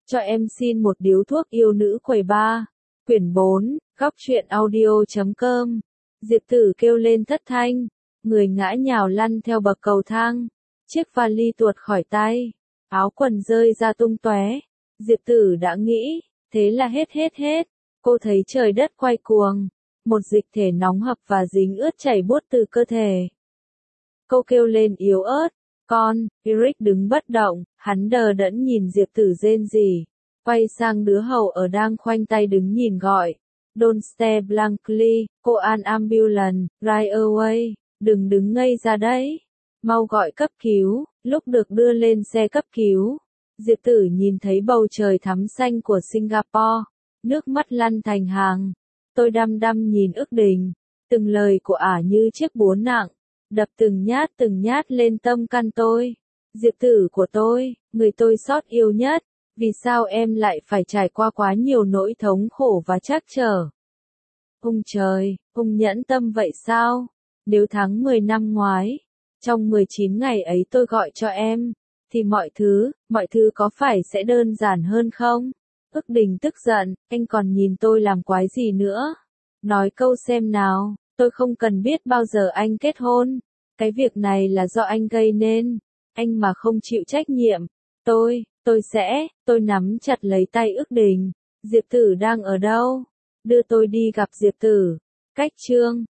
Cho em xin một điếu thuốc yêu nữ quầy ba. Quyển 4, góc truyện audio.com. Diệp Tử kêu lên thất thanh, người ngã nhào lăn theo bậc cầu thang. Chiếc vali tuột khỏi tay, áo quần rơi ra tung tóe. Diệp Tử đã nghĩ, thế là hết. Cô thấy trời đất quay cuồng, một dịch thể nóng hập và dính ướt chảy buốt từ cơ thể. Cô kêu lên yếu ớt, con. Eric đứng bất động, hắn đờ đẫn nhìn Diệp Tử rên rỉ, quay sang đứa hầu ở đang khoanh tay đứng nhìn gọi. Don't stare blankly, call an ambulance, right away, đừng đứng ngây ra đấy. Mau gọi cấp cứu. Lúc được đưa lên xe cấp cứu, Diệp Tử nhìn thấy bầu trời thắm xanh của Singapore, nước mắt lăn thành hàng. Tôi đăm đăm nhìn Ước Đình, từng lời của ả như chiếc búa nặng, đập từng nhát lên tâm can tôi. Diệp Tử của tôi, người tôi xót yêu nhất, vì sao em lại phải trải qua quá nhiều nỗi thống khổ và trắc trở? Ông trời, ông nhẫn tâm vậy sao? Nếu tháng 10 năm ngoái, trong 19 ngày ấy tôi gọi cho em, thì mọi thứ có phải sẽ đơn giản hơn không? Ước Đình tức giận, anh còn nhìn tôi làm quái gì nữa? Nói câu xem nào, tôi không cần biết bao giờ anh kết hôn. Cái việc này là do anh gây nên, anh mà không chịu trách nhiệm. Tôi nắm chặt lấy tay Ước Đình. Diệp Tử đang ở đâu? Đưa tôi đi gặp Diệp Tử. Cách chương